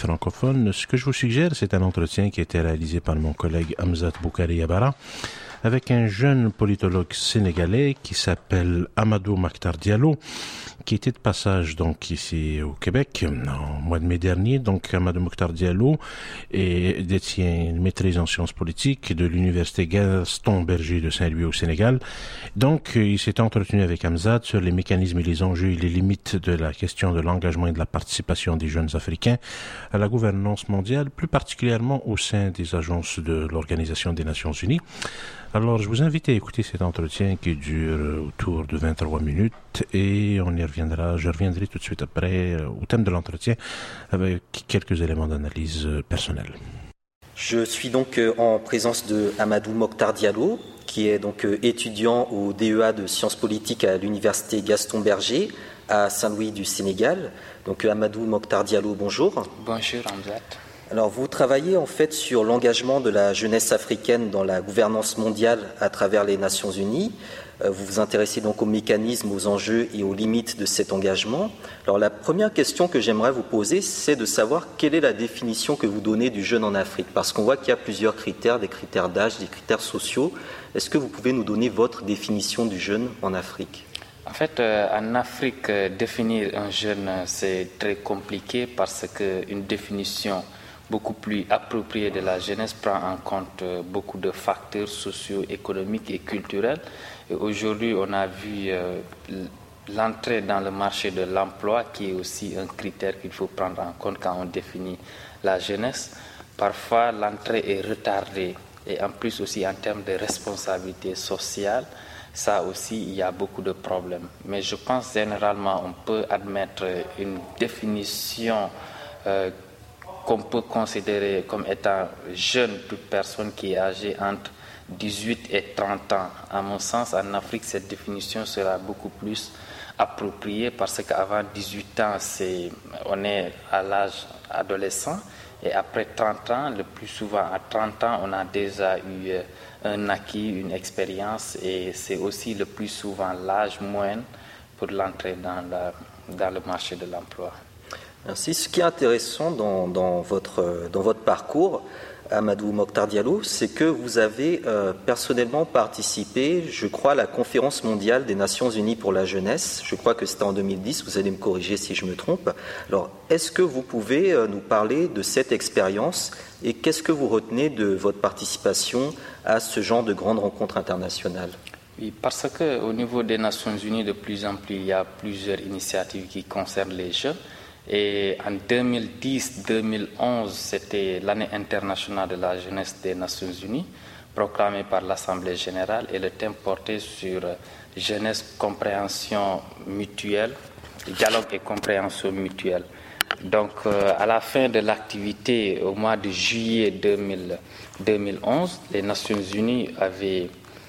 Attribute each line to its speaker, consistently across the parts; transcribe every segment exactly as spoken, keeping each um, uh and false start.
Speaker 1: francophones. Ce que je vous suggère, c'est un entretien qui a été réalisé par mon collègue Hamzat Boukari Yabara avec un jeune politologue sénégalais qui s'appelle Amadou Mokhtar Diallo, qui était de passage donc ici au Québec en mois de mai dernier. Donc Amadou Mokhtar Diallo est, détient une maîtrise en sciences politiques de l'université Gaston Berger de Saint-Louis au Sénégal. Donc il s'est entretenu avec Hamzat sur les mécanismes et les enjeux et les limites de la question de l'engagement et de la participation des jeunes Africains à la gouvernance mondiale, plus particulièrement au sein des agences de l'Organisation des Nations Unies. Alors, je vous invite à écouter cet entretien qui dure autour de vingt-trois minutes et on y reviendra, je reviendrai tout de suite après au thème de l'entretien avec quelques éléments d'analyse personnelle.
Speaker 2: Je suis donc en présence de Amadou Mokhtar Diallo, qui est donc étudiant au D E A de sciences politiques à l'université Gaston Berger à Saint-Louis du Sénégal. Donc Amadou Mokhtar Diallo, bonjour.
Speaker 3: Bonjour Hamzat.
Speaker 2: Alors, vous travaillez en fait sur l'engagement de la jeunesse africaine dans la gouvernance mondiale à travers les Nations Unies. Vous vous intéressez donc aux mécanismes, aux enjeux et aux limites de cet engagement. Alors, la première question que j'aimerais vous poser, c'est de savoir quelle est la définition que vous donnez du jeune en Afrique. Parce qu'on voit qu'il y a plusieurs critères, des critères d'âge, des critères sociaux. Est-ce que vous pouvez nous donner votre définition du jeune en Afrique ?
Speaker 3: En fait, euh, en Afrique, euh, définir un jeune, c'est très compliqué parce qu'une définition beaucoup plus appropriée de la jeunesse prend en compte beaucoup de facteurs sociaux, économiques et culturels. Et aujourd'hui, on a vu euh, l'entrée dans le marché de l'emploi qui est aussi un critère qu'il faut prendre en compte quand on définit la jeunesse. Parfois, l'entrée est retardée et en plus aussi en termes de responsabilité sociale, ça aussi, il y a beaucoup de problèmes. Mais je pense généralement on peut admettre une définition euh, qu'on peut considérer comme étant jeune toute personne qui est âgée entre dix-huit et trente ans. À mon sens, en Afrique, cette définition sera beaucoup plus appropriée parce qu'avant dix-huit ans, c'est, on est à l'âge adolescent et après trente ans, le plus souvent à trente ans, on a déjà eu un acquis, une expérience et c'est aussi le plus souvent l'âge moyen pour l'entrée dans, la, dans le marché de l'emploi.
Speaker 2: Merci. Ce qui est intéressant dans, dans, votre, dans votre parcours, Amadou Mokhtar Diallo, c'est que vous avez euh, personnellement participé, je crois, à la conférence mondiale des Nations Unies pour la jeunesse. Je crois que c'était en deux mille dix, vous allez me corriger si je me trompe. Alors, est-ce que vous pouvez euh, nous parler de cette expérience et qu'est-ce que vous retenez de votre participation à ce genre de grandes rencontres internationales ?
Speaker 3: Oui, parce qu'au niveau des Nations Unies, de plus en plus, il y a plusieurs initiatives qui concernent les jeunes. Et en deux mille dix deux mille onze, c'était l'année internationale de la jeunesse des Nations Unies, proclamée par l'Assemblée générale, et le thème portait sur jeunesse, compréhension mutuelle, dialogue et compréhension mutuelle. Donc, euh, à la fin de l'activité, au mois de juillet deux mille onze, les Nations Unies avaient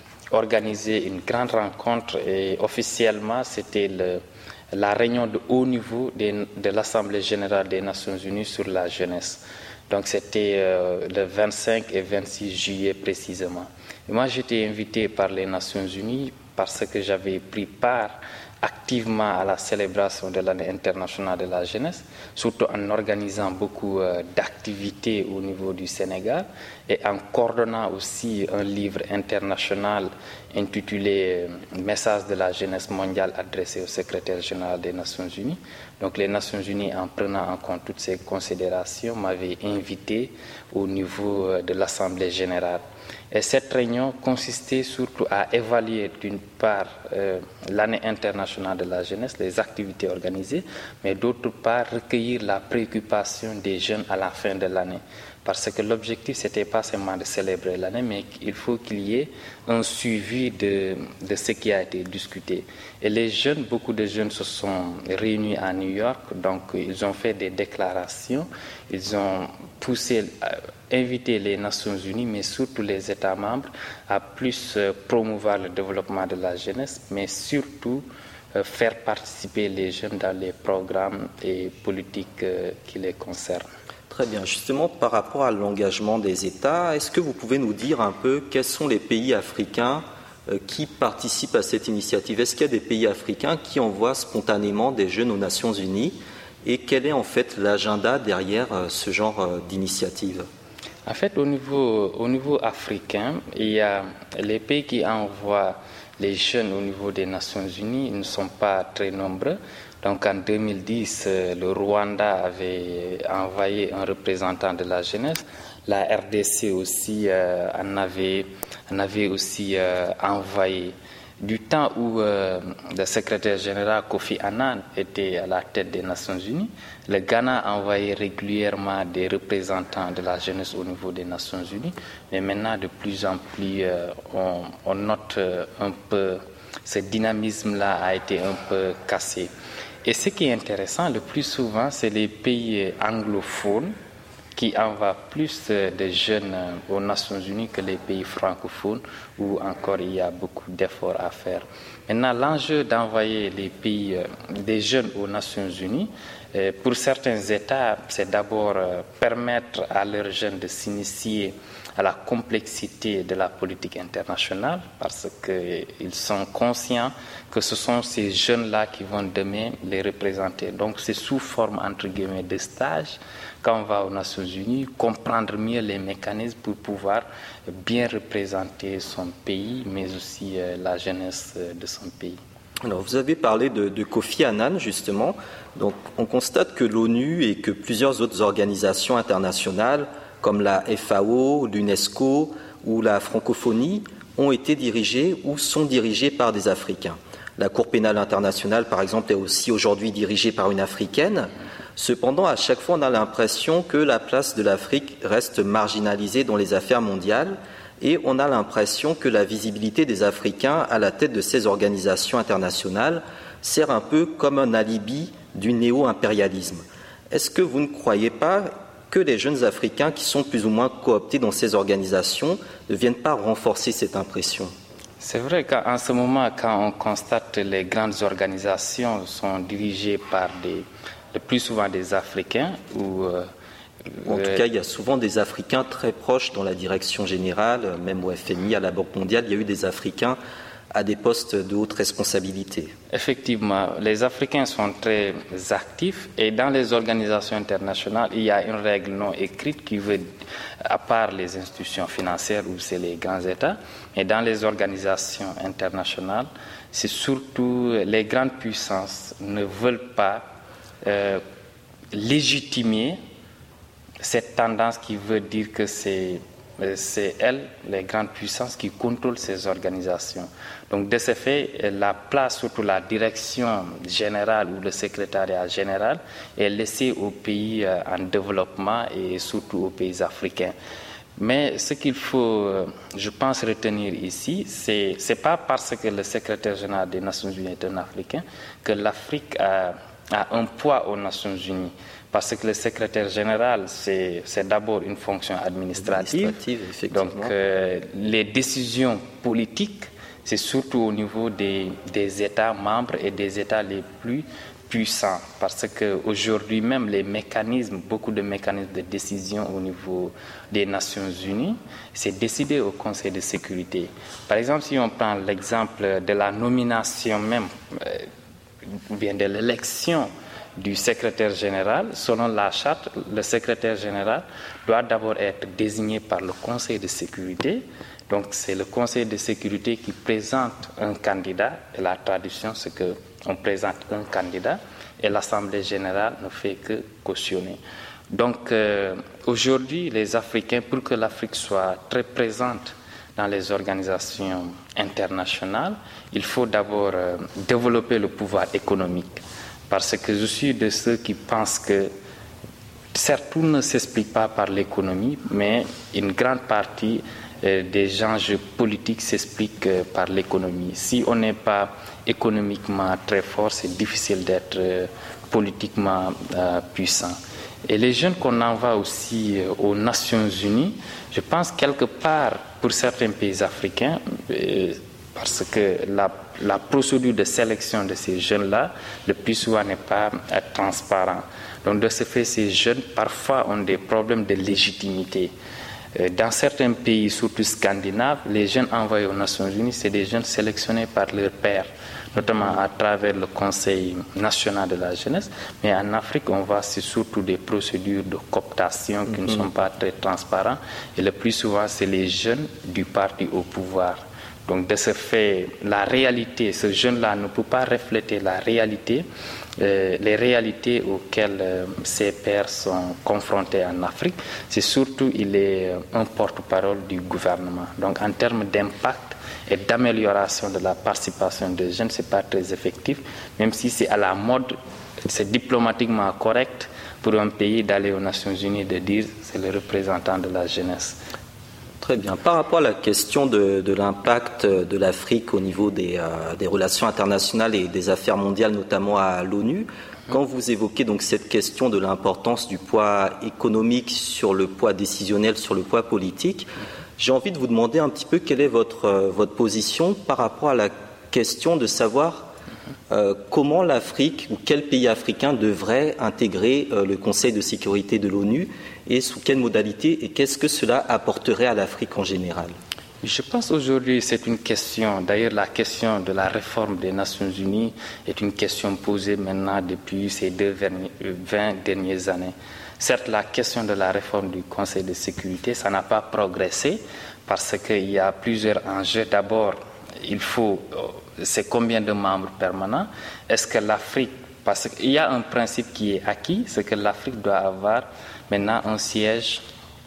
Speaker 3: organisé une grande rencontre et officiellement, c'était le la réunion de haut niveau de, de l'Assemblée générale des Nations Unies sur la jeunesse. Donc c'était euh, le vingt-cinq et vingt-six juillet précisément. Et moi j'étais invité par les Nations Unies parce que j'avais pris part activement à la célébration de l'année internationale de la jeunesse, surtout en organisant beaucoup euh, d'activités au niveau du Sénégal et en coordonnant aussi un livre international intitulé « Message de la jeunesse mondiale adressé au secrétaire général des Nations Unies ». Donc les Nations Unies, en prenant en compte toutes ces considérations, m'avaient invité au niveau de l'Assemblée générale. Et cette réunion consistait surtout à évaluer d'une part euh, l'année internationale de la jeunesse, les activités organisées, mais d'autre part recueillir la préoccupation des jeunes à la fin de l'année. Parce que l'objectif, ce n'était pas seulement de célébrer l'année, mais il faut qu'il y ait un suivi de, de ce qui a été discuté. Et les jeunes, beaucoup de jeunes se sont réunis à New York, donc ils ont fait des déclarations, ils ont poussé, invité les Nations Unies, mais surtout les États membres, à plus promouvoir le développement de la jeunesse, mais surtout faire participer les jeunes dans les programmes et politiques qui les concernent.
Speaker 2: Très bien. Justement, par rapport à l'engagement des États, est-ce que vous pouvez nous dire un peu quels sont les pays africains euh, qui participent à cette initiative ? Est-ce qu'il y a des pays africains qui envoient spontanément des jeunes aux Nations Unies ? et quel est en fait l'agenda derrière ce genre d'initiative?
Speaker 3: En fait, au niveau, au niveau africain, il y a les pays qui envoient les jeunes au niveau des Nations Unies, ils ne sont pas très nombreux. Donc en deux mille dix, le Rwanda avait envoyé un représentant de la jeunesse. La R D C aussi euh, en, avait, en avait aussi euh, envoyé. Du temps où euh, le secrétaire général Kofi Annan était à la tête des Nations Unies, le Ghana a envoyé régulièrement des représentants de la jeunesse au niveau des Nations Unies. Mais maintenant, de plus en plus, euh, on, on note euh, un peu, ce dynamisme-là a été un peu cassé. Et ce qui est intéressant, le plus souvent, c'est les pays anglophones qui envoient plus de jeunes aux Nations Unies que les pays francophones, où encore il y a beaucoup d'efforts à faire. Maintenant, l'enjeu d'envoyer les pays, des jeunes aux Nations Unies, pour certains États, c'est d'abord permettre à leurs jeunes de s'initier à la complexité de la politique internationale, parce qu'ils sont conscients que ce sont ces jeunes-là qui vont demain les représenter. Donc c'est sous forme, entre guillemets, de stage, quand on va aux Nations Unies, comprendre mieux les mécanismes pour pouvoir bien représenter son pays, mais aussi la jeunesse de son pays.
Speaker 2: Alors, vous avez parlé de, de Kofi Annan, justement. Donc, on constate que l'ONU et que plusieurs autres organisations internationales, comme la F A O, l'UNESCO ou la francophonie, ont été dirigées ou sont dirigées par des Africains. La Cour pénale internationale, par exemple, est aussi aujourd'hui dirigée par une Africaine. Cependant, à chaque fois, on a l'impression que la place de l'Afrique reste marginalisée dans les affaires mondiales et on a l'impression que la visibilité des Africains à la tête de ces organisations internationales sert un peu comme un alibi du néo-impérialisme. Est-ce que vous ne croyez pas que les jeunes Africains qui sont plus ou moins cooptés dans ces organisations ne viennent pas renforcer cette impression?
Speaker 3: C'est vrai qu'en ce moment, quand on constate que les grandes organisations sont dirigées par des, le plus souvent des Africains, ou euh,
Speaker 2: en tout cas, il y a souvent des Africains très proches dans la direction générale, même au F M I, à la Banque mondiale, il y a eu des Africains à des postes de haute responsabilité.
Speaker 3: Effectivement, les Africains sont très actifs et dans les organisations internationales, il y a une règle non écrite qui veut, à part les institutions financières où c'est les grands États, et dans les organisations internationales, c'est surtout les grandes puissances ne veulent pas euh, légitimer cette tendance qui veut dire que c'est c'est elles, les grandes puissances, qui contrôlent ces organisations. Donc, de ce fait, la place, surtout la direction générale ou le secrétariat général, est laissée aux pays en développement et surtout aux pays africains. Mais ce qu'il faut, je pense, retenir ici, c'est c'est pas parce que le secrétaire général des Nations Unies est un Africain que l'Afrique a, a un poids aux Nations Unies. Parce que le secrétaire général, c'est, c'est d'abord une fonction administrative. administrative Donc, euh, les décisions politiques, c'est surtout au niveau des, des États membres et des États les plus puissants. Parce qu'aujourd'hui même, les mécanismes, beaucoup de mécanismes de décision au niveau des Nations Unies, c'est décidé au Conseil de sécurité. Par exemple, si on prend l'exemple de la nomination même, euh, ou bien de l'élection du secrétaire général, selon la charte, le secrétaire général doit d'abord être désigné par le Conseil de sécurité. Donc c'est le Conseil de sécurité qui présente un candidat, et la tradition c'est qu'on présente un candidat, et l'Assemblée générale ne fait que cautionner. Donc euh, aujourd'hui, les Africains, pour que l'Afrique soit très présente dans les organisations internationales, il faut d'abord euh, développer le pouvoir économique. Parce que je suis de ceux qui pensent que, certes, tout ne s'explique pas par l'économie, mais une grande partie euh, des enjeux politiques s'expliquent euh, par l'économie. Si on n'est pas économiquement très fort, c'est difficile d'être euh, politiquement euh, puissant. Et les jeunes qu'on envoie aussi euh, aux Nations Unies, je pense quelque part, pour certains pays africains, euh, parce que la, la procédure de sélection de ces jeunes-là, le plus souvent, n'est pas euh, transparent. Donc, de ce fait, ces jeunes, parfois, ont des problèmes de légitimité. Euh, dans certains pays, surtout scandinaves, les jeunes envoyés aux Nations Unies, c'est des jeunes sélectionnés par leur père. notamment à travers le Conseil national de la jeunesse. Mais en Afrique, on voit c'est surtout des procédures de cooptation qui mm-hmm. ne sont pas très transparentes. Et le plus souvent, c'est les jeunes du parti au pouvoir. Donc de ce fait, la réalité, ce jeune-là ne peut pas refléter la réalité, euh, les réalités auxquelles euh, ses pairs sont confrontés en Afrique. C'est surtout, il est un porte-parole du gouvernement. Donc en termes d'impact et d'amélioration de la participation des jeunes, ce n'est pas très effectif, même si c'est à la mode, c'est diplomatiquement correct pour un pays d'aller aux Nations Unies de dire c'est le représentant de la jeunesse.
Speaker 2: Très bien. Par rapport à la question de, de l'impact de l'Afrique au niveau des, euh, des relations internationales et des affaires mondiales, notamment à l'ONU, quand vous évoquez donc cette question de l'importance du poids économique sur le poids décisionnel, sur le poids politique, j'ai envie de vous demander un petit peu quelle est votre, euh, votre position par rapport à la question de savoir euh, comment l'Afrique ou quel pays africain devrait intégrer euh, le Conseil de sécurité de l'ONU et sous quelle modalité et qu'est-ce que cela apporterait à l'Afrique en général?
Speaker 3: Je pense aujourd'hui c'est une question, d'ailleurs la question de la réforme des Nations Unies est une question posée maintenant depuis ces deux vingt dernières années. Certes, la question de la réforme du Conseil de sécurité, ça n'a pas progressé parce qu'il y a plusieurs enjeux. D'abord, il faut, c'est combien de membres permanents? Est-ce que l'Afrique, parce qu'il y a un principe qui est acquis, c'est que l'Afrique doit avoir maintenant un siège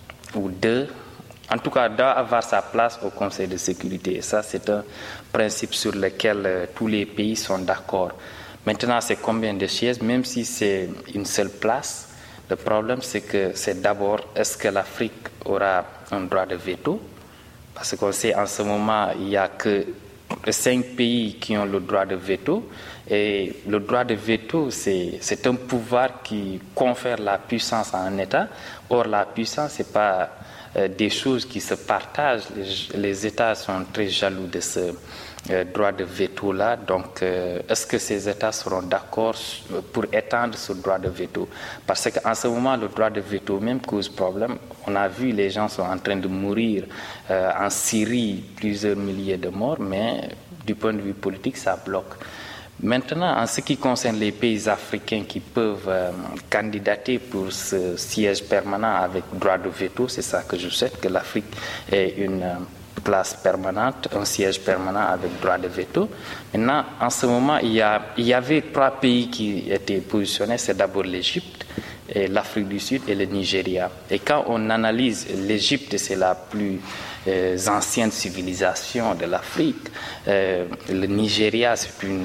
Speaker 3: ou deux, en tout cas doit avoir sa place au Conseil de sécurité. Et ça, c'est un principe sur lequel euh, tous les pays sont d'accord. Maintenant, c'est combien de sièges? Même si c'est une seule place, le problème, c'est que c'est d'abord, est-ce que l'Afrique aura un droit de veto? Parce qu'on sait en ce moment, il n'y a que cinq pays qui ont le droit de veto. Et le droit de veto, c'est, c'est un pouvoir qui confère la puissance à un État. Or, la puissance, ce n'est pas euh, des choses qui se partagent. Les, les États sont très jaloux de ce euh, droit de veto-là. Donc, euh, est-ce que ces États seront d'accord pour étendre ce droit de veto? Parce qu'en ce moment, le droit de veto même cause problème. On a vu, les gens sont en train de mourir euh, en Syrie, plusieurs milliers de morts, mais du point de vue politique, ça bloque. Maintenant, en ce qui concerne les pays africains qui peuvent euh, candidater pour ce siège permanent avec droit de veto, c'est ça que je souhaite, que l'Afrique ait une euh, place permanente, un siège permanent avec droit de veto. Maintenant, en ce moment, il y, a, il y avait trois pays qui étaient positionnés, c'est d'abord l'Égypte, et l'Afrique du Sud et le Nigeria. Et quand on analyse l'Égypte, c'est la plus euh, ancienne civilisation de l'Afrique. Euh, le Nigeria, c'est une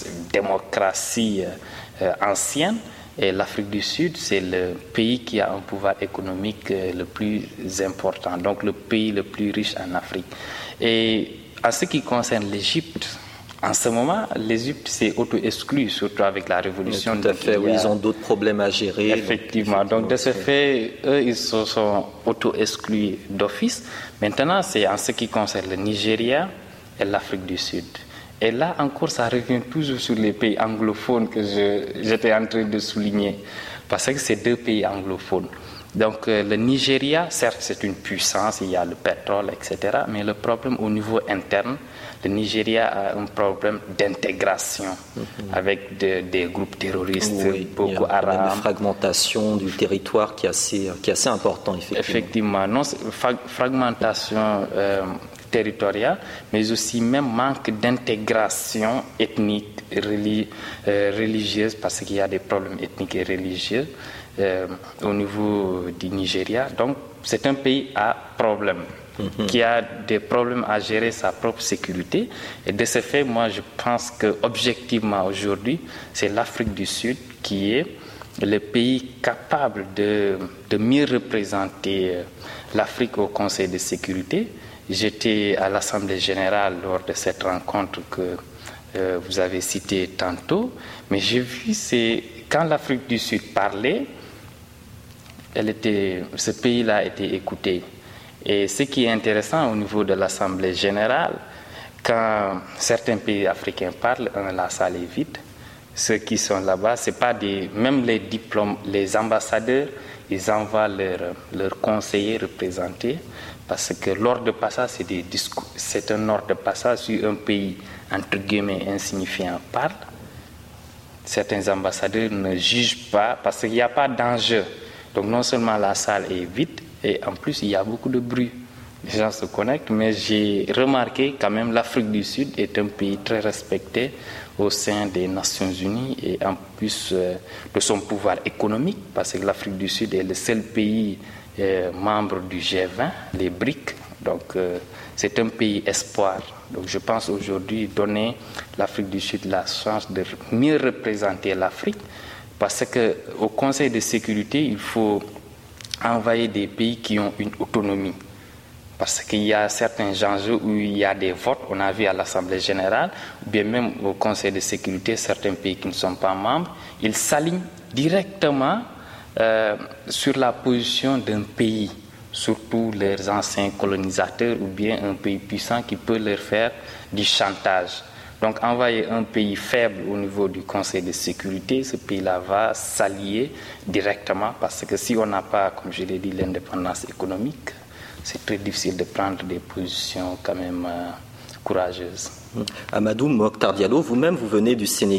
Speaker 3: démocratie euh, ancienne. Et l'Afrique du Sud, c'est le pays qui a un pouvoir économique euh, le plus important, donc le pays le plus riche en Afrique. Et en ce qui concerne l'Égypte, en ce moment, l'Égypte s'est auto-exclue, surtout avec la révolution.
Speaker 2: Oui, tout à fait, oui, ils ont d'autres problèmes à gérer.
Speaker 3: Effectivement, donc, donc de ce fait, eux, ils se sont auto-exclus d'office. Maintenant, c'est en ce qui concerne le Nigeria et l'Afrique du Sud. Et là encore, ça revient toujours sur les pays anglophones que je, j'étais en train de souligner, parce que c'est deux pays anglophones. Donc euh, le Nigeria, certes, c'est une puissance, il y a le pétrole, et cetera, mais le problème au niveau interne, le Nigeria a un problème d'intégration mm-hmm. avec de, des groupes terroristes,
Speaker 2: oui,
Speaker 3: Boko Haram.
Speaker 2: Une fragmentation du territoire qui est assez, qui est assez important, effectivement.
Speaker 3: Effectivement, non, fragmentation euh, territoriale, mais aussi même manque d'intégration ethnique, religi- euh, religieuse, parce qu'il y a des problèmes ethniques et religieux euh, au niveau du Nigeria. Donc, c'est un pays à problème. Mm-hmm. Qui a des problèmes à gérer sa propre sécurité. Et de ce fait, moi, je pense qu'objectivement, aujourd'hui, c'est l'Afrique du Sud qui est le pays capable de, de mieux représenter l'Afrique au Conseil de sécurité. J'étais à l'Assemblée générale lors de cette rencontre que euh, vous avez citée tantôt, mais j'ai vu, c'est quand l'Afrique du Sud parlait, elle était, ce pays-là était écouté. Et ce qui est intéressant au niveau de l'Assemblée générale, quand certains pays africains parlent, la salle est vide. Ceux qui sont là-bas, c'est pas des, même les diplômes, les ambassadeurs, ils envoient leurs leur conseillers représentés, parce que l'ordre de passage, c'est des discours, c'est un ordre de passage sur un pays entre guillemets insignifiants parlent, certains ambassadeurs ne jugent pas parce qu'il n'y a pas d'enjeu. Donc non seulement la salle est vide, et en plus il y a beaucoup de bruit. Les gens se connectent, mais j'ai remarqué quand même l'Afrique du Sud est un pays très respecté au sein des Nations Unies et en plus euh, de son pouvoir économique, parce que l'Afrique du Sud est le seul pays euh, membre du G vingt, les BRICS. Donc euh, c'est un pays espoir. Donc je pense aujourd'hui donner l'Afrique du Sud la chance de mieux représenter l'Afrique, parce qu'au Conseil de sécurité, il faut envoyer des pays qui ont une autonomie. Parce qu'il y a certains enjeux où il y a des votes, on a vu à l'Assemblée générale, ou bien même au Conseil de sécurité, certains pays qui ne sont pas membres, ils s'alignent directement euh, sur la position d'un pays, surtout leurs anciens colonisateurs ou bien un pays puissant qui peut leur faire du chantage. Donc envoyer un pays faible au niveau du Conseil de sécurité, ce pays-là va s'allier directement, parce que si on n'a pas, comme je l'ai dit, l'indépendance économique, c'est très difficile de prendre des positions quand même euh, courageuses.
Speaker 2: Amadou Mokhtar Diallo, vous-même, vous venez du Sénégal.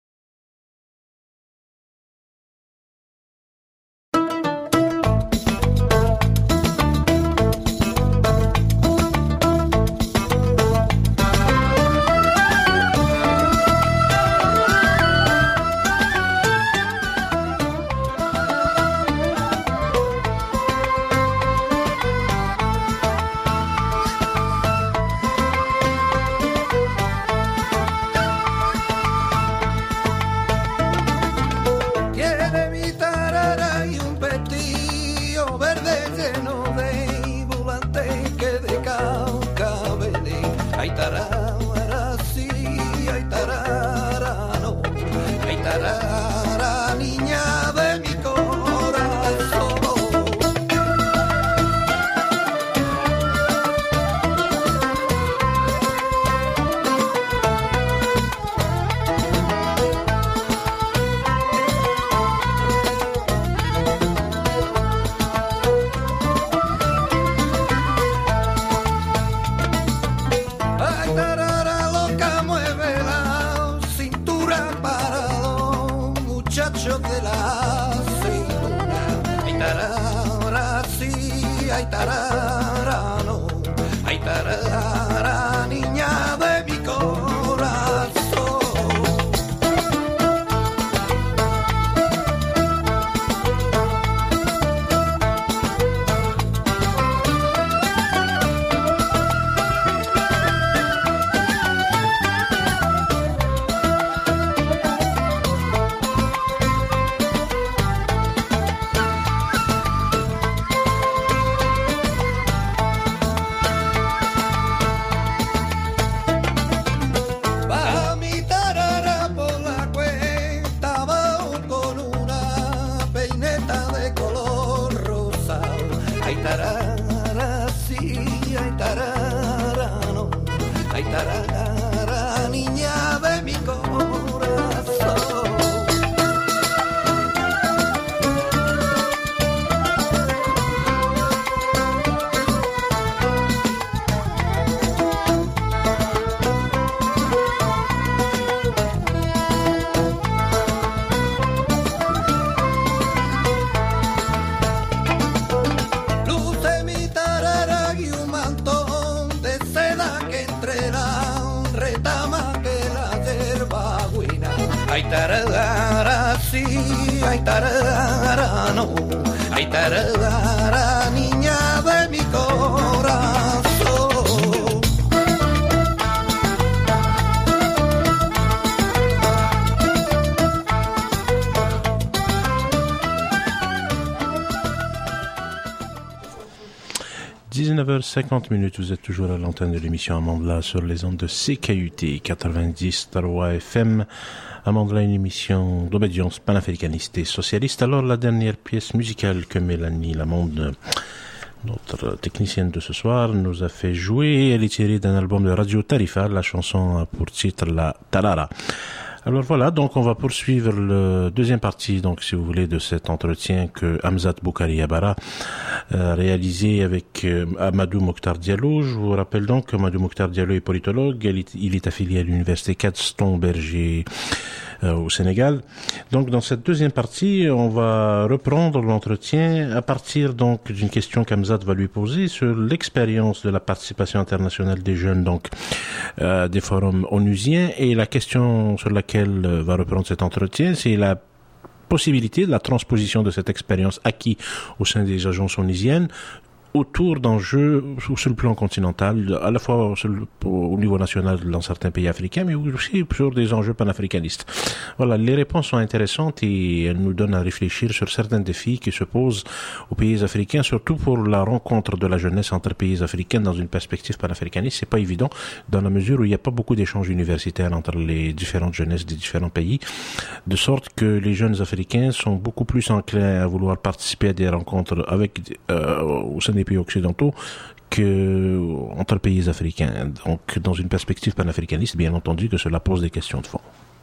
Speaker 1: dix-neuf heures cinquante minutes, vous êtes toujours à l'antenne de l'émission Amandla sur les ondes de C K U T quatre-vingt-dix trois F M. Amandla, une émission d'obédience panafricaniste et socialiste. Alors, la dernière pièce musicale que Mélanie Lamonde, notre technicienne de ce soir, nous a fait jouer, elle est tirée d'un album de Radio Tarifa, la chanson a pour titre La Tarara. Alors voilà, donc on va poursuivre le deuxième partie, donc si vous voulez, de cet entretien que Hamzat Boukari Yabara euh, réalisé avec euh, Amadou Mokhtar Diallo. Je vous rappelle donc qu'Amadou Mokhtar Diallo est politologue. Il est, il est affilié à l'université Gaston Berger euh, au Sénégal. Donc dans cette deuxième partie, on va reprendre l'entretien à partir donc d'une question qu'Amzat va lui poser sur l'expérience de la participation internationale des jeunes donc euh, des forums onusiens, et la question sur laquelle euh, va reprendre cet entretien, c'est la possibilité de la transposition de cette expérience acquise au sein des agences onusiennes autour d'enjeux sur le plan continental, à la fois sur le, au niveau national dans certains pays africains, mais aussi sur des enjeux panafricanistes. Voilà, les réponses sont intéressantes et elles nous donnent à réfléchir sur certains défis qui se posent aux pays africains, surtout pour la rencontre de la jeunesse entre pays africains dans une perspective panafricaniste. C'est pas évident dans la mesure où il n'y a pas beaucoup d'échanges universitaires entre les différentes jeunesses des différents pays, de sorte que les jeunes africains sont beaucoup plus enclins à vouloir participer à des rencontres avec euh, au sein des pays occidentaux que entre pays africains. Donc, dans une perspective panafricaniste, bien entendu que cela pose des questions de fond.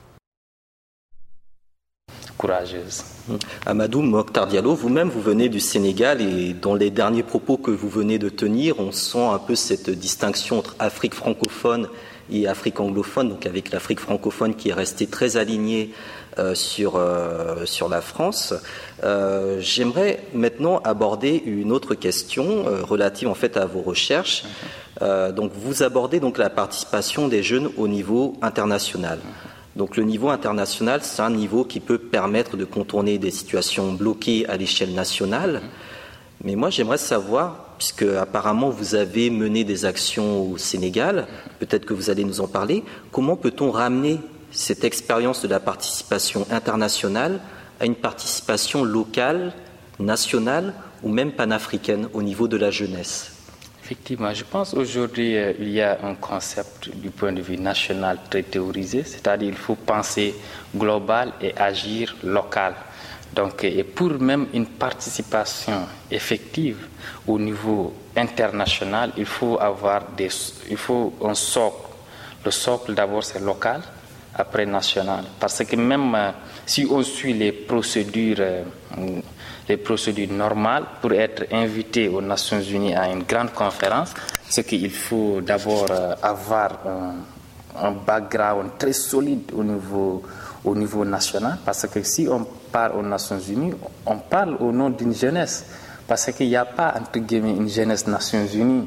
Speaker 3: Courageuse.
Speaker 2: Amadou Mokhtar Diallo, vous-même, vous venez du Sénégal et dans les derniers propos que vous venez de tenir, on sent un peu cette distinction entre Afrique francophone et Afrique anglophone, donc avec l'Afrique francophone qui est restée très alignée euh, sur, euh, sur la France. Euh, j'aimerais maintenant aborder une autre question euh, relative en fait à vos recherches. Euh, donc vous abordez donc la participation des jeunes au niveau international. Donc le niveau international, c'est un niveau qui peut permettre de contourner des situations bloquées à l'échelle nationale. Mais moi, j'aimerais savoir, puisque apparemment vous avez mené des actions au Sénégal, peut-être que vous allez nous en parler, comment peut-on ramener cette expérience de la participation internationale à une participation locale, nationale ou même panafricaine au niveau de la jeunesse?
Speaker 3: Effectivement, je pense qu'aujourd'hui, euh, il y a un concept du point de vue national très théorisé, c'est-à-dire qu'il faut penser global et agir local. Donc, et pour même une participation effective au niveau international, il faut avoir des, il faut un socle. Le socle, d'abord, c'est local, après national. Parce que même euh, si on suit les procédures, euh, les procédures normales pour être invité aux Nations Unies à une grande conférence, c'est qu'il faut d'abord euh, avoir un, un background très solide au niveau, au niveau national. Parce que si on part aux Nations Unies, on parle au nom d'une jeunesse. Parce qu'il n'y a pas, entre guillemets, une jeunesse Nations Unies.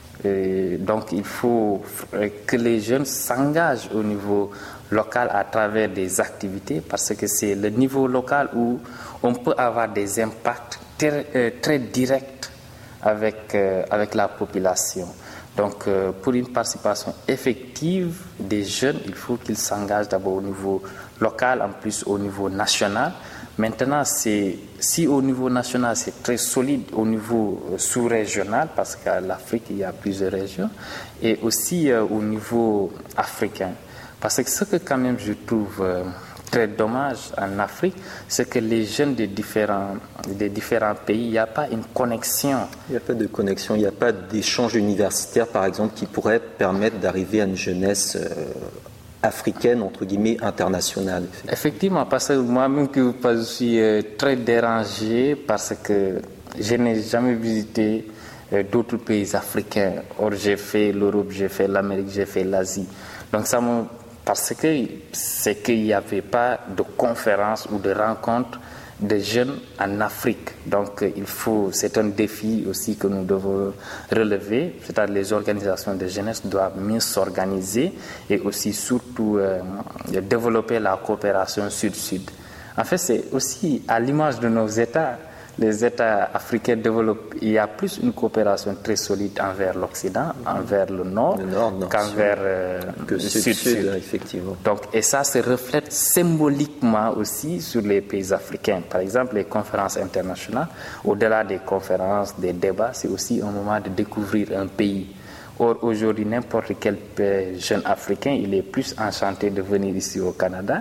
Speaker 3: Et donc il faut que les jeunes s'engagent au niveau local à travers des activités, parce que c'est le niveau local où on peut avoir des impacts très, euh, très directs avec, euh, avec la population. Donc euh, pour une participation effective des jeunes, il faut qu'ils s'engagent d'abord au niveau local, en plus au niveau national. Maintenant, c'est, si au niveau national c'est très solide, au niveau sous-régional, parce qu'à l'Afrique il y a plusieurs régions, et aussi euh, au niveau africain. Parce que ce que quand même je trouve euh, très dommage en Afrique, c'est que les jeunes des différents, des différents pays, il n'y a pas une connexion.
Speaker 2: Il n'y a pas de connexion, il n'y a pas d'échange universitaire par exemple qui pourrait permettre d'arriver à une jeunesse euh, africaine, entre guillemets, internationale.
Speaker 3: Effectivement, effectivement parce que moi-même je suis euh, très dérangé parce que je n'ai jamais visité euh, d'autres pays africains. Or j'ai fait l'Europe, j'ai fait l'Amérique, j'ai fait l'Asie. Donc ça me... Parce que c'est qu'il n'y avait pas de conférence ou de rencontre de jeunes en Afrique. Donc il faut, c'est un défi aussi que nous devons relever. C'est-à-dire les organisations de jeunesse doivent mieux s'organiser et aussi surtout euh, développer la coopération sud-sud. En fait, c'est aussi à l'image de nos États. Les États africains développent, il y a plus une coopération très solide envers l'Occident, envers le Nord,
Speaker 2: le nord, nord
Speaker 3: qu'envers euh,
Speaker 2: le
Speaker 3: Sud-Sud.
Speaker 2: Sud, effectivement.
Speaker 3: Donc, et ça se reflète symboliquement aussi sur les pays africains. Par exemple, les conférences internationales, au-delà des conférences, des débats, c'est aussi un moment de découvrir un pays. Or, aujourd'hui, n'importe quel jeune africain, il est plus enchanté de venir ici au Canada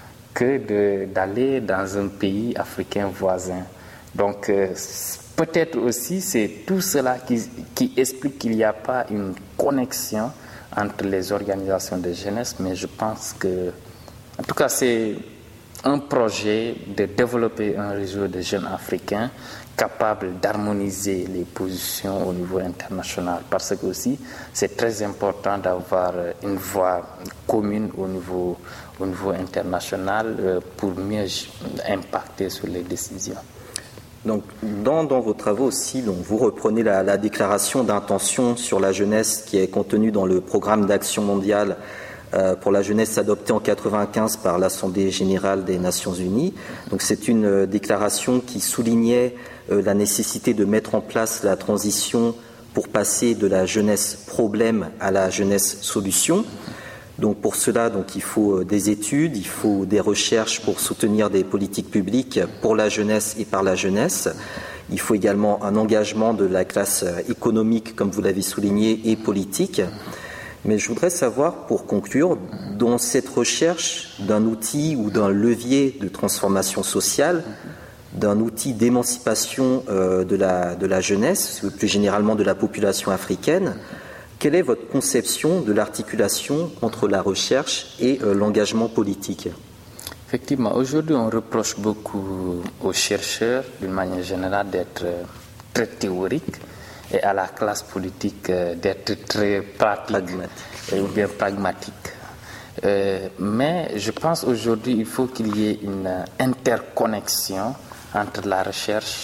Speaker 3: que de, d'aller dans un pays africain voisin. Donc, euh, peut-être aussi c'est tout cela qui, qui explique qu'il n'y a pas une connexion entre les organisations de jeunesse, mais je pense que, en tout cas, c'est un projet de développer un réseau de jeunes africains capable d'harmoniser les positions au niveau international, parce que aussi c'est très important d'avoir une voix commune au niveau, au niveau international pour mieux impacter sur les décisions.
Speaker 2: Donc, dans, dans vos travaux aussi, donc, vous reprenez la, la déclaration d'intention sur la jeunesse qui est contenue dans le programme d'action mondiale euh, pour la jeunesse adopté en quatre-vingt-quinze par l'Assemblée générale des Nations unies. Donc, c'est une euh, déclaration qui soulignait euh, la nécessité de mettre en place la transition pour passer de la jeunesse problème à la jeunesse solution. Donc pour cela, donc, il faut des études, il faut des recherches pour soutenir des politiques publiques pour la jeunesse et par la jeunesse. Il faut également un engagement de la classe économique, comme vous l'avez souligné, et politique. Mais je voudrais savoir, pour conclure, dans cette recherche d'un outil ou d'un levier de transformation sociale, d'un outil d'émancipation euh, de la, de la jeunesse, plus généralement de la population africaine, quelle est votre conception de l'articulation entre la recherche et euh, l'engagement politique?
Speaker 3: Effectivement, aujourd'hui on reproche beaucoup aux chercheurs, d'une manière générale, d'être très théoriques et à la classe politique d'être très pratique et, ou bien pragmatique. Euh, mais je pense aujourd'hui qu'il faut qu'il y ait une interconnexion entre la recherche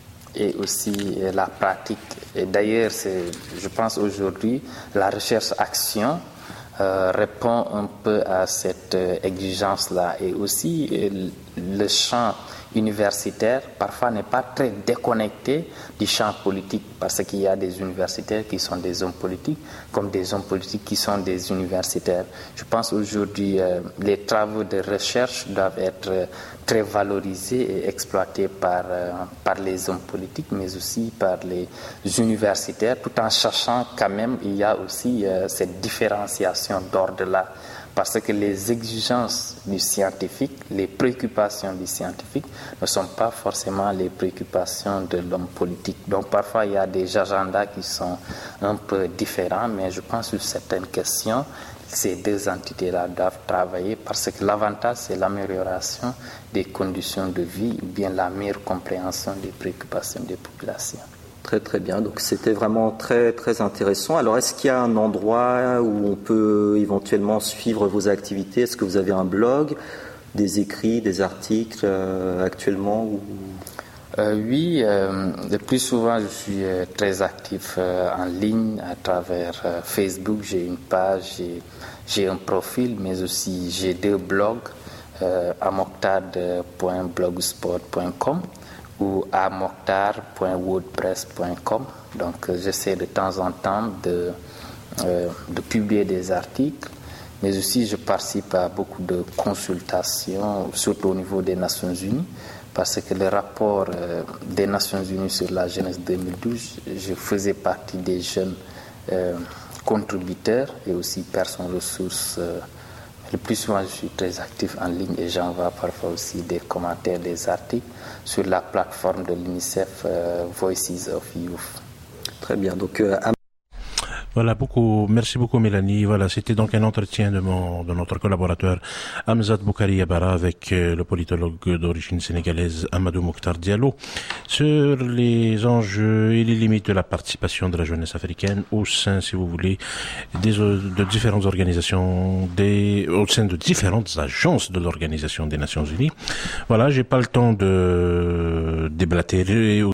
Speaker 3: et aussi la pratique. Et d'ailleurs, je pense aujourd'hui, la recherche-action euh, répond un peu à cette euh, exigence-là. Et aussi, euh, le champ universitaire, parfois, n'est pas très déconnecté du champ politique, parce qu'il y a des universitaires qui sont des hommes politiques, comme des hommes politiques qui sont des universitaires. Je pense aujourd'hui, euh, les travaux de recherche doivent être euh, très valorisés et exploités par, euh, par les hommes politiques, mais aussi par les universitaires, tout en sachant quand même il y a aussi euh, cette différenciation d'ordre-là. Parce que les exigences du scientifique, les préoccupations du scientifique ne sont pas forcément les préoccupations de l'homme politique. Donc parfois il y a des agendas qui sont un peu différents, mais je pense que sur certaines questions, ces deux entités-là doivent travailler, parce que l'avantage, c'est l'amélioration des conditions de vie ou bien la meilleure compréhension des préoccupations des populations.
Speaker 2: Très très bien, donc c'était vraiment très très intéressant. Alors est-ce qu'il y a un endroit où on peut éventuellement suivre vos activités? Est-ce que vous avez un blog, des écrits, des articles euh, actuellement ou...
Speaker 3: euh, Oui, euh, le plus souvent je suis euh, très actif euh, en ligne à travers euh, Facebook. J'ai une page, j'ai, j'ai un profil, mais aussi j'ai deux blogs, euh, amoktad point blogspot point com ou à mokhtar point wordpress point com. Donc euh, j'essaie de temps en temps de, euh, de publier des articles, mais aussi je participe à beaucoup de consultations, surtout au niveau des Nations Unies, parce que le rapport euh, des Nations Unies sur la jeunesse deux mille douze, je faisais partie des jeunes euh, contributeurs et aussi personnes ressources. Euh, Le plus souvent, je suis très actif en ligne et j'envoie parfois aussi des commentaires, des articles sur la plateforme de l'UNICEF euh, Voices of Youth.
Speaker 2: Très bien. Donc, euh, à...
Speaker 1: Voilà, beaucoup, merci beaucoup Mélanie. Voilà, c'était donc un entretien de mon, de notre collaborateur Hamzat Boukari Yabara avec euh, le politologue d'origine sénégalaise Amadou Mokhtar Diallo sur les enjeux et les limites de la participation de la jeunesse africaine au sein, si vous voulez, des, de différentes organisations, des, au sein de différentes agences de l'Organisation des Nations Unies. Voilà, j'ai pas le temps de déblatérer